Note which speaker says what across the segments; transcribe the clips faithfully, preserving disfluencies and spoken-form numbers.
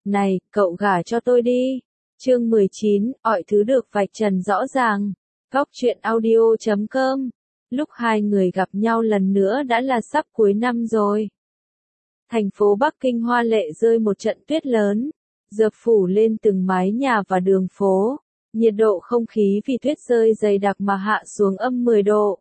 Speaker 1: Này, cậu gả cho tôi đi. Chương mười chín, mọi thứ được vạch trần rõ ràng. Góc truyện audio chấm com. Lúc hai người gặp nhau lần nữa đã là sắp cuối năm rồi. Thành phố Bắc Kinh hoa lệ rơi một trận tuyết lớn, dập phủ lên từng mái nhà và đường phố. Nhiệt độ không khí vì tuyết rơi dày đặc mà hạ xuống âm mười độ.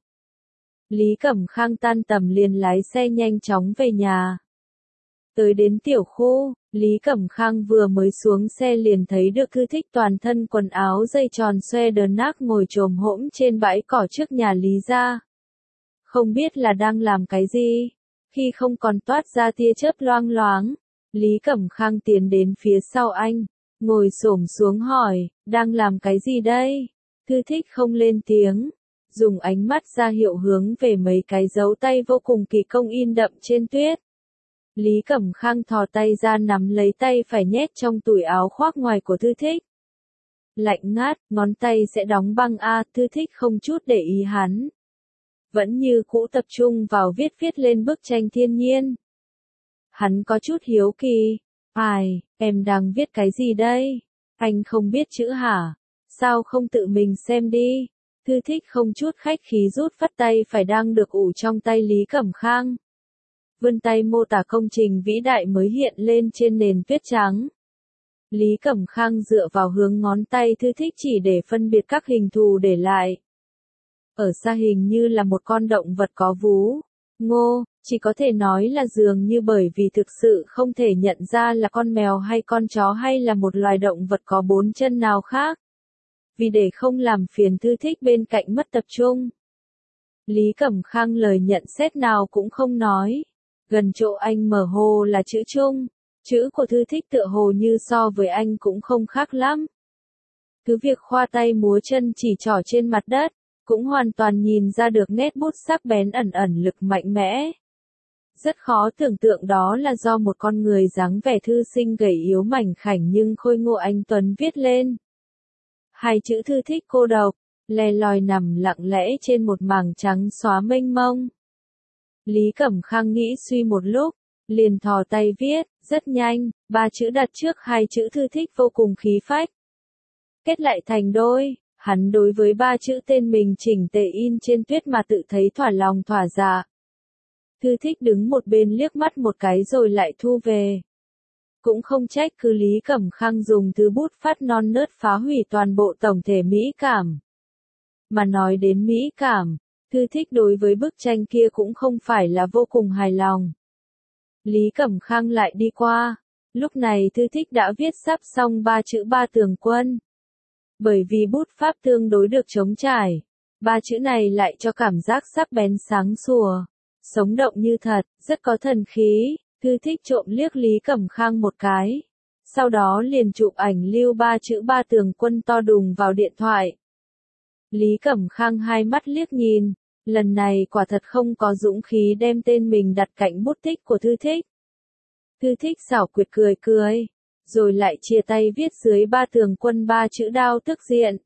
Speaker 1: Lý Cẩm Khang tan tầm liền lái xe nhanh chóng về nhà. Tới đến tiểu khu, Lý Cẩm Khang vừa mới xuống xe liền thấy được Thư Thích toàn thân quần áo dây tròn xoe đờn nác ngồi chồm hỗn trên bãi cỏ trước nhà Lý gia. Không biết là đang làm cái gì, khi không còn toát ra tia chớp loang loáng, Lý Cẩm Khang tiến đến phía sau anh, ngồi xổm xuống hỏi, đang làm cái gì đây? Thư Thích không lên tiếng, dùng ánh mắt ra hiệu hướng về mấy cái dấu tay vô cùng kỳ công in đậm trên tuyết. Lý Cẩm Khang thò tay ra nắm lấy tay phải nhét trong túi áo khoác ngoài của Thư Thích. Lạnh ngát, ngón tay sẽ đóng băng a, Thư Thích không chút để ý hắn. Vẫn như cũ tập trung vào viết viết lên bức tranh thiên nhiên. Hắn có chút hiếu kỳ. Ai, em đang viết cái gì đây? Anh không biết chữ hả? Sao không tự mình xem đi? Thư Thích không chút khách khí rút phắt tay phải đang được ủ trong tay Lý Cẩm Khang. Vươn tay mô tả công trình vĩ đại mới hiện lên trên nền tuyết trắng. Lý Cẩm Khang dựa vào hướng ngón tay Thư Thích chỉ để phân biệt các hình thù để lại. Ở xa hình như là một con động vật có vú. Ngô, chỉ có thể nói là dường như bởi vì thực sự không thể nhận ra là con mèo hay con chó hay là một loài động vật có bốn chân nào khác. Vì để không làm phiền Thư Thích bên cạnh mất tập trung, Lý Cẩm Khang lời nhận xét nào cũng không nói. Gần chỗ anh mở hồ là chữ Trung, chữ của Thư Thích tựa hồ như so với anh cũng không khác lắm. Cứ việc khoa tay múa chân chỉ trỏ trên mặt đất, cũng hoàn toàn nhìn ra được nét bút sắc bén ẩn ẩn lực mạnh mẽ. Rất khó tưởng tượng đó là do một con người dáng vẻ thư sinh gầy yếu mảnh khảnh nhưng khôi ngô anh tuấn viết lên. Hai chữ Thư Thích cô độc, lè loi nằm lặng lẽ trên một mảng trắng xóa mênh mông. Lý Cẩm Khang nghĩ suy một lúc, liền thò tay viết, rất nhanh, ba chữ đặt trước hai chữ Thư Thích vô cùng khí phách. Kết lại thành đôi, hắn đối với ba chữ tên mình chỉnh tề in trên tuyết mà tự thấy thỏa lòng thỏa dạ. Thư Thích đứng một bên liếc mắt một cái rồi lại thu về. Cũng không trách cứ Lý Cẩm Khang dùng thứ bút phát non nớt phá hủy toàn bộ tổng thể mỹ cảm. Mà nói đến mỹ cảm, Thư Thích đối với bức tranh kia cũng không phải là vô cùng hài lòng. Lý Cẩm Khang lại đi qua, lúc này Thư Thích đã viết sắp xong ba chữ Ba Tường Quân. Bởi vì bút pháp tương đối được trống trải, ba chữ này lại cho cảm giác sắc bén sáng sủa, sống động như thật, rất có thần khí. Thư Thích trộm liếc Lý Cẩm Khang một cái, sau đó liền chụp ảnh lưu ba chữ Ba Tường Quân to đùng vào điện thoại. Lý Cẩm Khang hai mắt liếc nhìn, lần này quả thật không có dũng khí đem tên mình đặt cạnh bút tích của Thư Thích. Thư Thích xảo quyệt cười cười, rồi lại chia tay viết dưới Ba Tường Quân ba chữ đao tức diện.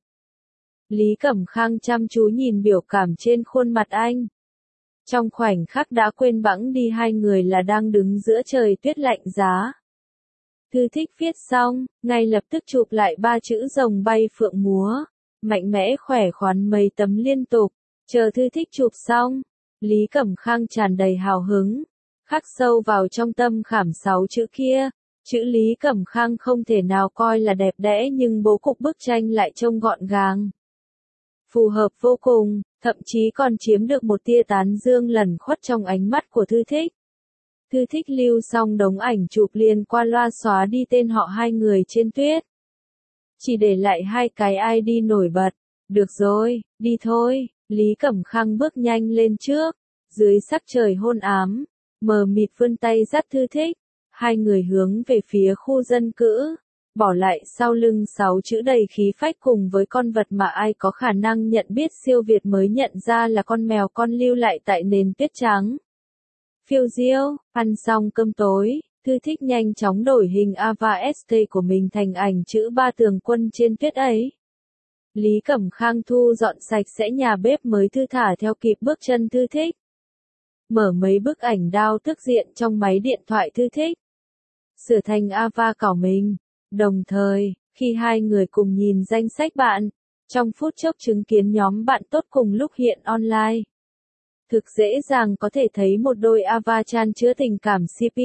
Speaker 1: Lý Cẩm Khang chăm chú nhìn biểu cảm trên khuôn mặt anh. Trong khoảnh khắc đã quên bẵng đi hai người là đang đứng giữa trời tuyết lạnh giá. Thư Thích viết xong, ngay lập tức chụp lại ba chữ rồng bay phượng múa, mạnh mẽ khỏe khoắn mấy tấm liên tục. Chờ Thư Thích chụp xong, Lý Cẩm Khang tràn đầy hào hứng, khắc sâu vào trong tâm khảm sáu chữ kia. Chữ Lý Cẩm Khang không thể nào coi là đẹp đẽ nhưng bố cục bức tranh lại trông gọn gàng. Phù hợp vô cùng, thậm chí còn chiếm được một tia tán dương lẩn khuất trong ánh mắt của Thư Thích. Thư Thích lưu xong đống ảnh chụp liền qua loa xóa đi tên họ hai người trên tuyết. Chỉ để lại hai cái i đê nổi bật. Được rồi, đi thôi. Lý Cẩm Khang bước nhanh lên trước, dưới sắc trời hôn ám, mờ mịt vươn tay dắt Thư Thích. Hai người hướng về phía khu dân cư, bỏ lại sau lưng sáu chữ đầy khí phách cùng với con vật mà ai có khả năng nhận biết siêu việt mới nhận ra là con mèo con lưu lại tại nền tuyết trắng. Phiêu diêu, ăn xong cơm tối, Thư Thích nhanh chóng đổi hình Ava ét tê của mình thành ảnh chữ Ba Tường Quân trên tuyết ấy. Lý Cẩm Khang thu dọn sạch sẽ nhà bếp mới thư thả theo kịp bước chân Thư Thích. Mở mấy bức ảnh đao tức diện trong máy điện thoại Thư Thích. sửa thành Ava cảo mình. Đồng thời, khi hai người cùng nhìn danh sách bạn, trong phút chốc chứng kiến nhóm bạn tốt cùng lúc hiện online. Thực dễ dàng có thể thấy một đôi Ava chan chứa tình cảm xê pê.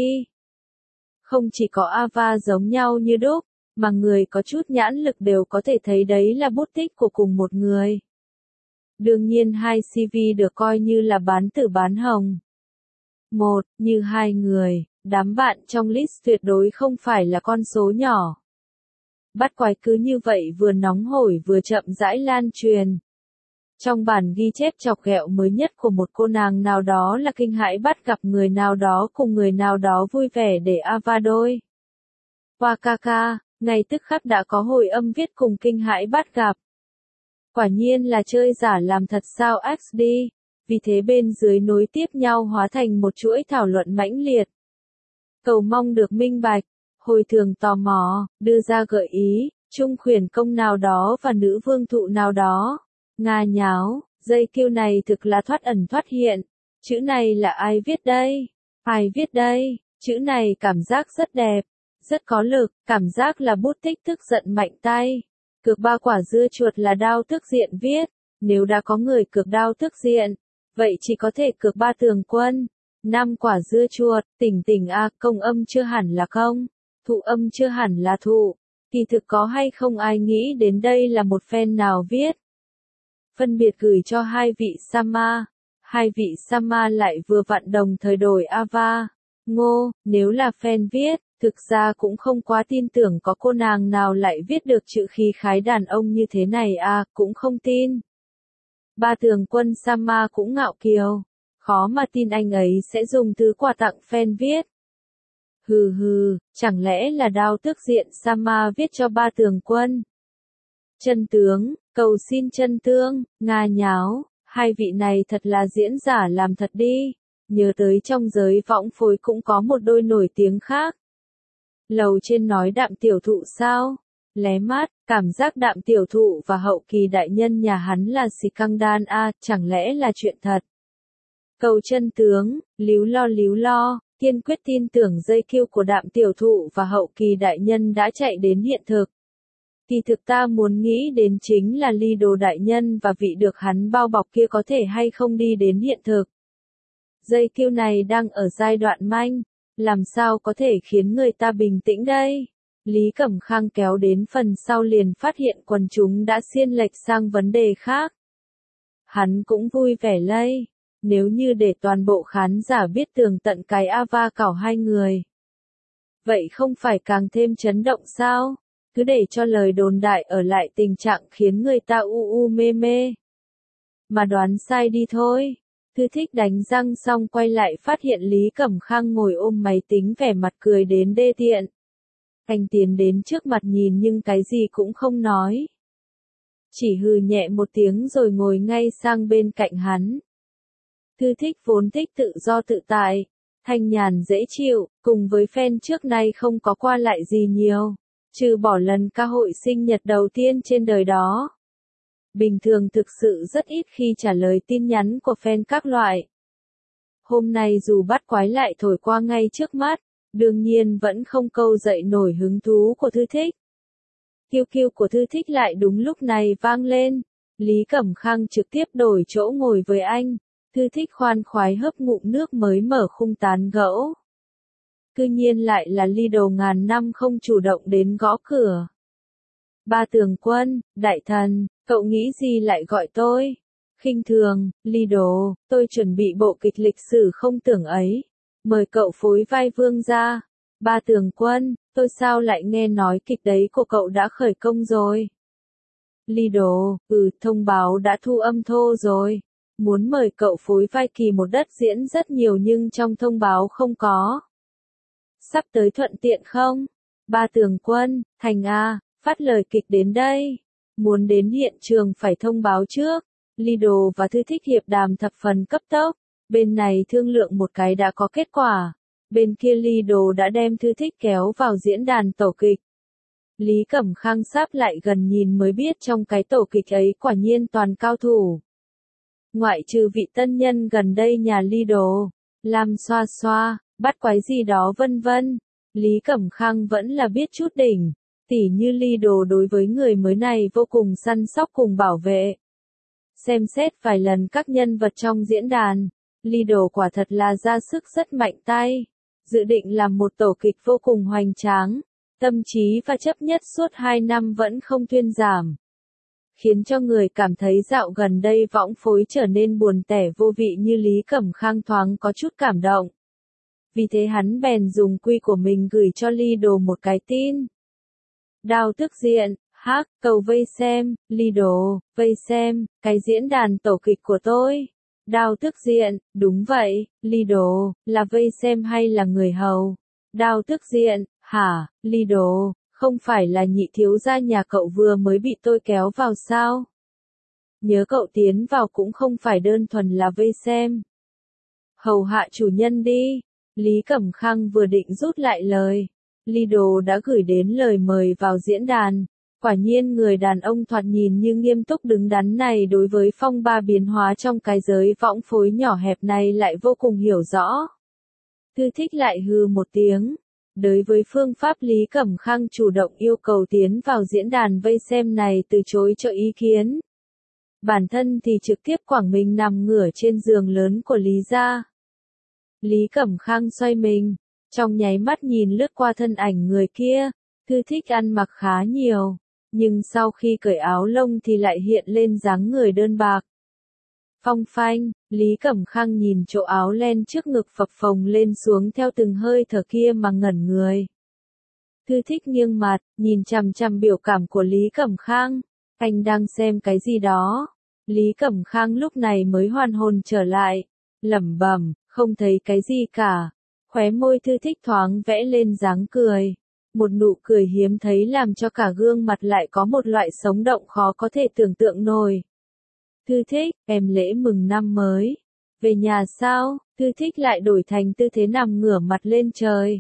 Speaker 1: Không chỉ có Ava giống nhau như đúc, mà người có chút nhãn lực đều có thể thấy đấy là bút tích của cùng một người. Đương nhiên hai xê vê được coi như là bán tử bán hồng. Một, như hai người, đám bạn trong list tuyệt đối không phải là con số nhỏ. Bắt quái cứ như vậy vừa nóng hổi vừa chậm rãi lan truyền. Trong bản ghi chép chọc ghẹo mới nhất của một cô nàng nào đó là kinh hãi bắt gặp người nào đó cùng người nào đó vui vẻ để Ava đôi. Wakaka, ngay tức khắc đã có hồi âm viết cùng kinh hãi bắt gặp. Quả nhiên là chơi giả làm thật sao ích đê, vì thế bên dưới nối tiếp nhau hóa thành một chuỗi thảo luận mãnh liệt. Cầu mong được minh bạch, hồi thường tò mò, đưa ra gợi ý, trung khuyển công nào đó và nữ vương thụ nào đó. Nga nháo, dây kêu này thực là thoát ẩn thoát hiện. Chữ này là ai viết đây? Ai viết đây? Chữ này cảm giác rất đẹp, rất có lực, cảm giác là bút tích tức giận mạnh tay. Cược ba quả dưa chuột là đao tức diện viết, nếu đã có người cược đao tức diện, vậy chỉ có thể cược ba tường quân. Năm quả dưa chuột, tỉnh tỉnh a, công âm chưa hẳn là công, thụ âm chưa hẳn là thụ. Kỳ thực có hay không ai nghĩ đến đây là một fan nào viết. Phân biệt gửi cho hai vị Sama. Hai vị Sama lại vừa vặn đồng thời đổi Ava. Ngô, nếu là fan viết, thực ra cũng không quá tin tưởng có cô nàng nào lại viết được chữ khí khái đàn ông như thế này à, cũng không tin. Ba tường quân Sama cũng ngạo kiều. Khó mà tin anh ấy sẽ dùng thứ quà tặng fan viết. Hừ hừ, chẳng lẽ là đao tước diện Sama viết cho ba tường quân? Chân tướng, cầu xin chân tương, Nga nháo, hai vị này thật là diễn giả làm thật đi. Nhớ tới trong giới võng phối cũng có một đôi nổi tiếng khác. Lầu trên nói đạm tiểu thụ sao? Lé mắt, cảm giác đạm tiểu thụ và hậu kỳ đại nhân nhà hắn là xì căng đan a, chẳng lẽ là chuyện thật? Cầu chân tướng, líu lo líu lo, kiên quyết tin tưởng dây kiêu của đạm tiểu thụ và hậu kỳ đại nhân đã chạy đến hiện thực. Kỳ thực ta muốn nghĩ đến chính là ly đồ đại nhân và vị được hắn bao bọc kia có thể hay không đi đến hiện thực. Dây kiêu này đang ở giai đoạn manh, làm sao có thể khiến người ta bình tĩnh đây? Lý Cẩm Khang kéo đến phần sau liền phát hiện quần chúng đã xiên lệch sang vấn đề khác. Hắn cũng vui vẻ lây, nếu như để toàn bộ khán giả biết tường tận cái Ava cảo hai người. Vậy không phải càng thêm chấn động sao? Cứ để cho lời đồn đại ở lại tình trạng khiến người ta u u mê mê. Mà đoán sai đi thôi. Thư Thích đánh răng xong quay lại phát hiện Lý Cẩm Khang ngồi ôm máy tính vẻ mặt cười đến đê tiện. Anh tiến đến trước mặt nhìn nhưng cái gì cũng không nói. Chỉ hừ nhẹ một tiếng rồi ngồi ngay sang bên cạnh hắn. Thư Thích vốn thích tự do tự tại, thanh nhàn dễ chịu, cùng với fan trước nay không có qua lại gì nhiều, trừ bỏ lần ca hội sinh nhật đầu tiên trên đời đó. Bình thường thực sự rất ít khi trả lời tin nhắn của fan các loại. Hôm nay dù bắt quái lại thổi qua ngay trước mắt, đương nhiên vẫn không câu dậy nổi hứng thú của Thư Thích. Kiêu kiêu của Thư Thích lại đúng lúc này vang lên. Lý Cẩm Khang trực tiếp đổi chỗ ngồi với anh. Thư Thích khoan khoái hớp ngụm nước mới mở khung tán gẫu. Cư nhiên lại là ly đồ ngàn năm không chủ động đến gõ cửa. Ba tường quân, đại thần, cậu nghĩ gì lại gọi tôi? Khinh thường, ly đồ, tôi chuẩn bị bộ kịch lịch sử không tưởng ấy. Mời cậu phối vai vương ra. Ba tường quân, tôi sao lại nghe nói kịch đấy của cậu đã khởi công rồi? Ly đồ, ừ, thông báo đã thu âm thô rồi. Muốn mời cậu phối vai kỳ một đất diễn rất nhiều nhưng trong thông báo không có. Sắp tới thuận tiện không? Ba tường quân, thành A, phát lời kịch đến đây. Muốn đến hiện trường phải thông báo trước. Lido và Thư Thích hiệp đàm thập phần cấp tốc. Bên này thương lượng một cái đã có kết quả. Bên kia Lido đã đem Thư Thích kéo vào diễn đàn tổ kịch. Lý Cẩm Khang sắp lại gần nhìn mới biết trong cái tổ kịch ấy quả nhiên toàn cao thủ. Ngoại trừ vị tân nhân gần đây nhà Lido, làm xoa xoa, bắt quái gì đó vân vân. Lý Cẩm Khang vẫn là biết chút đỉnh, tỉ như Lidl đối với người mới này vô cùng săn sóc cùng bảo vệ. Xem xét vài lần các nhân vật trong diễn đàn, Lidl quả thật là ra sức rất mạnh tay, dự định làm một tổ kịch vô cùng hoành tráng, tâm trí và chấp nhất suốt hai năm vẫn không thuyên giảm. Khiến cho người cảm thấy dạo gần đây võng phối trở nên buồn tẻ vô vị như Lý Cẩm Khang thoáng có chút cảm động. Vì thế hắn bèn dùng quy của mình gửi cho Lidl một cái tin. Đào tức diện, hắc, cầu vây xem, Lidl, vây xem, cái diễn đàn tổ kịch của tôi. Đào tức diện, đúng vậy, Lidl, là vây xem hay là người hầu? Đào tức diện, hả, Lidl, không phải là nhị thiếu gia nhà cậu vừa mới bị tôi kéo vào sao? Nhớ cậu tiến vào cũng không phải đơn thuần là vây xem. Hầu hạ chủ nhân đi. Lý Cẩm Khang vừa định rút lại lời. Lidl đã gửi đến lời mời vào diễn đàn. Quả nhiên người đàn ông thoạt nhìn như nghiêm túc đứng đắn này đối với phong ba biến hóa trong cái giới võng phối nhỏ hẹp này lại vô cùng hiểu rõ. Thư thích lại hừ một tiếng. Đối với phương pháp Lý Cẩm Khang chủ động yêu cầu tiến vào diễn đàn vây xem này từ chối cho ý kiến. Bản thân thì trực tiếp quẳng mình nằm ngửa trên giường lớn của Lý gia. Lý Cẩm Khang xoay mình, trong nháy mắt nhìn lướt qua thân ảnh người kia, Thư thích ăn mặc khá nhiều, nhưng sau khi cởi áo lông thì lại hiện lên dáng người đơn bạc. Phong phanh, Lý Cẩm Khang nhìn chỗ áo len trước ngực phập phồng lên xuống theo từng hơi thở kia mà ngẩn người. Thư thích nghiêng mặt, nhìn chằm chằm biểu cảm của Lý Cẩm Khang. Anh đang xem cái gì đó? Lý Cẩm Khang lúc này mới hoàn hồn trở lại, lẩm bẩm, không thấy cái gì cả. Khóe môi Thư thích thoáng vẽ lên dáng cười. Một nụ cười hiếm thấy làm cho cả gương mặt lại có một loại sống động khó có thể tưởng tượng nổi. Thư thích, em lễ mừng năm mới. Về nhà sao? Thư thích lại đổi thành tư thế nằm ngửa mặt lên trời.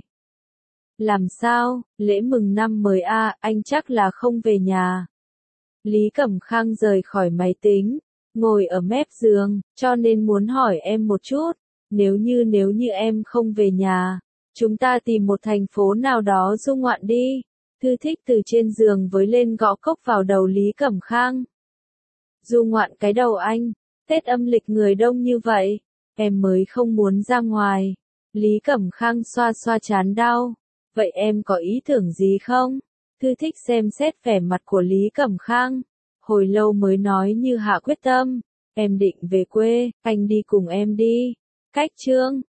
Speaker 1: Làm sao? Lễ mừng năm mới à, anh chắc là không về nhà. Lý Cẩm Khang rời khỏi máy tính, ngồi ở mép giường, cho nên muốn hỏi em một chút. Nếu như nếu như em không về nhà, chúng ta tìm một thành phố nào đó du ngoạn đi. Thư thích từ trên giường với lên gõ cốc vào đầu Lý Cẩm Khang. Du ngoạn cái đầu anh, Tết âm lịch người đông như vậy, em mới không muốn ra ngoài. Lý Cẩm Khang xoa xoa trán đau. Vậy em có ý tưởng gì không? Thư thích xem xét vẻ mặt của Lý Cẩm Khang. Hồi lâu mới nói như hạ quyết tâm. Em định về quê, anh đi cùng em đi. Cách chương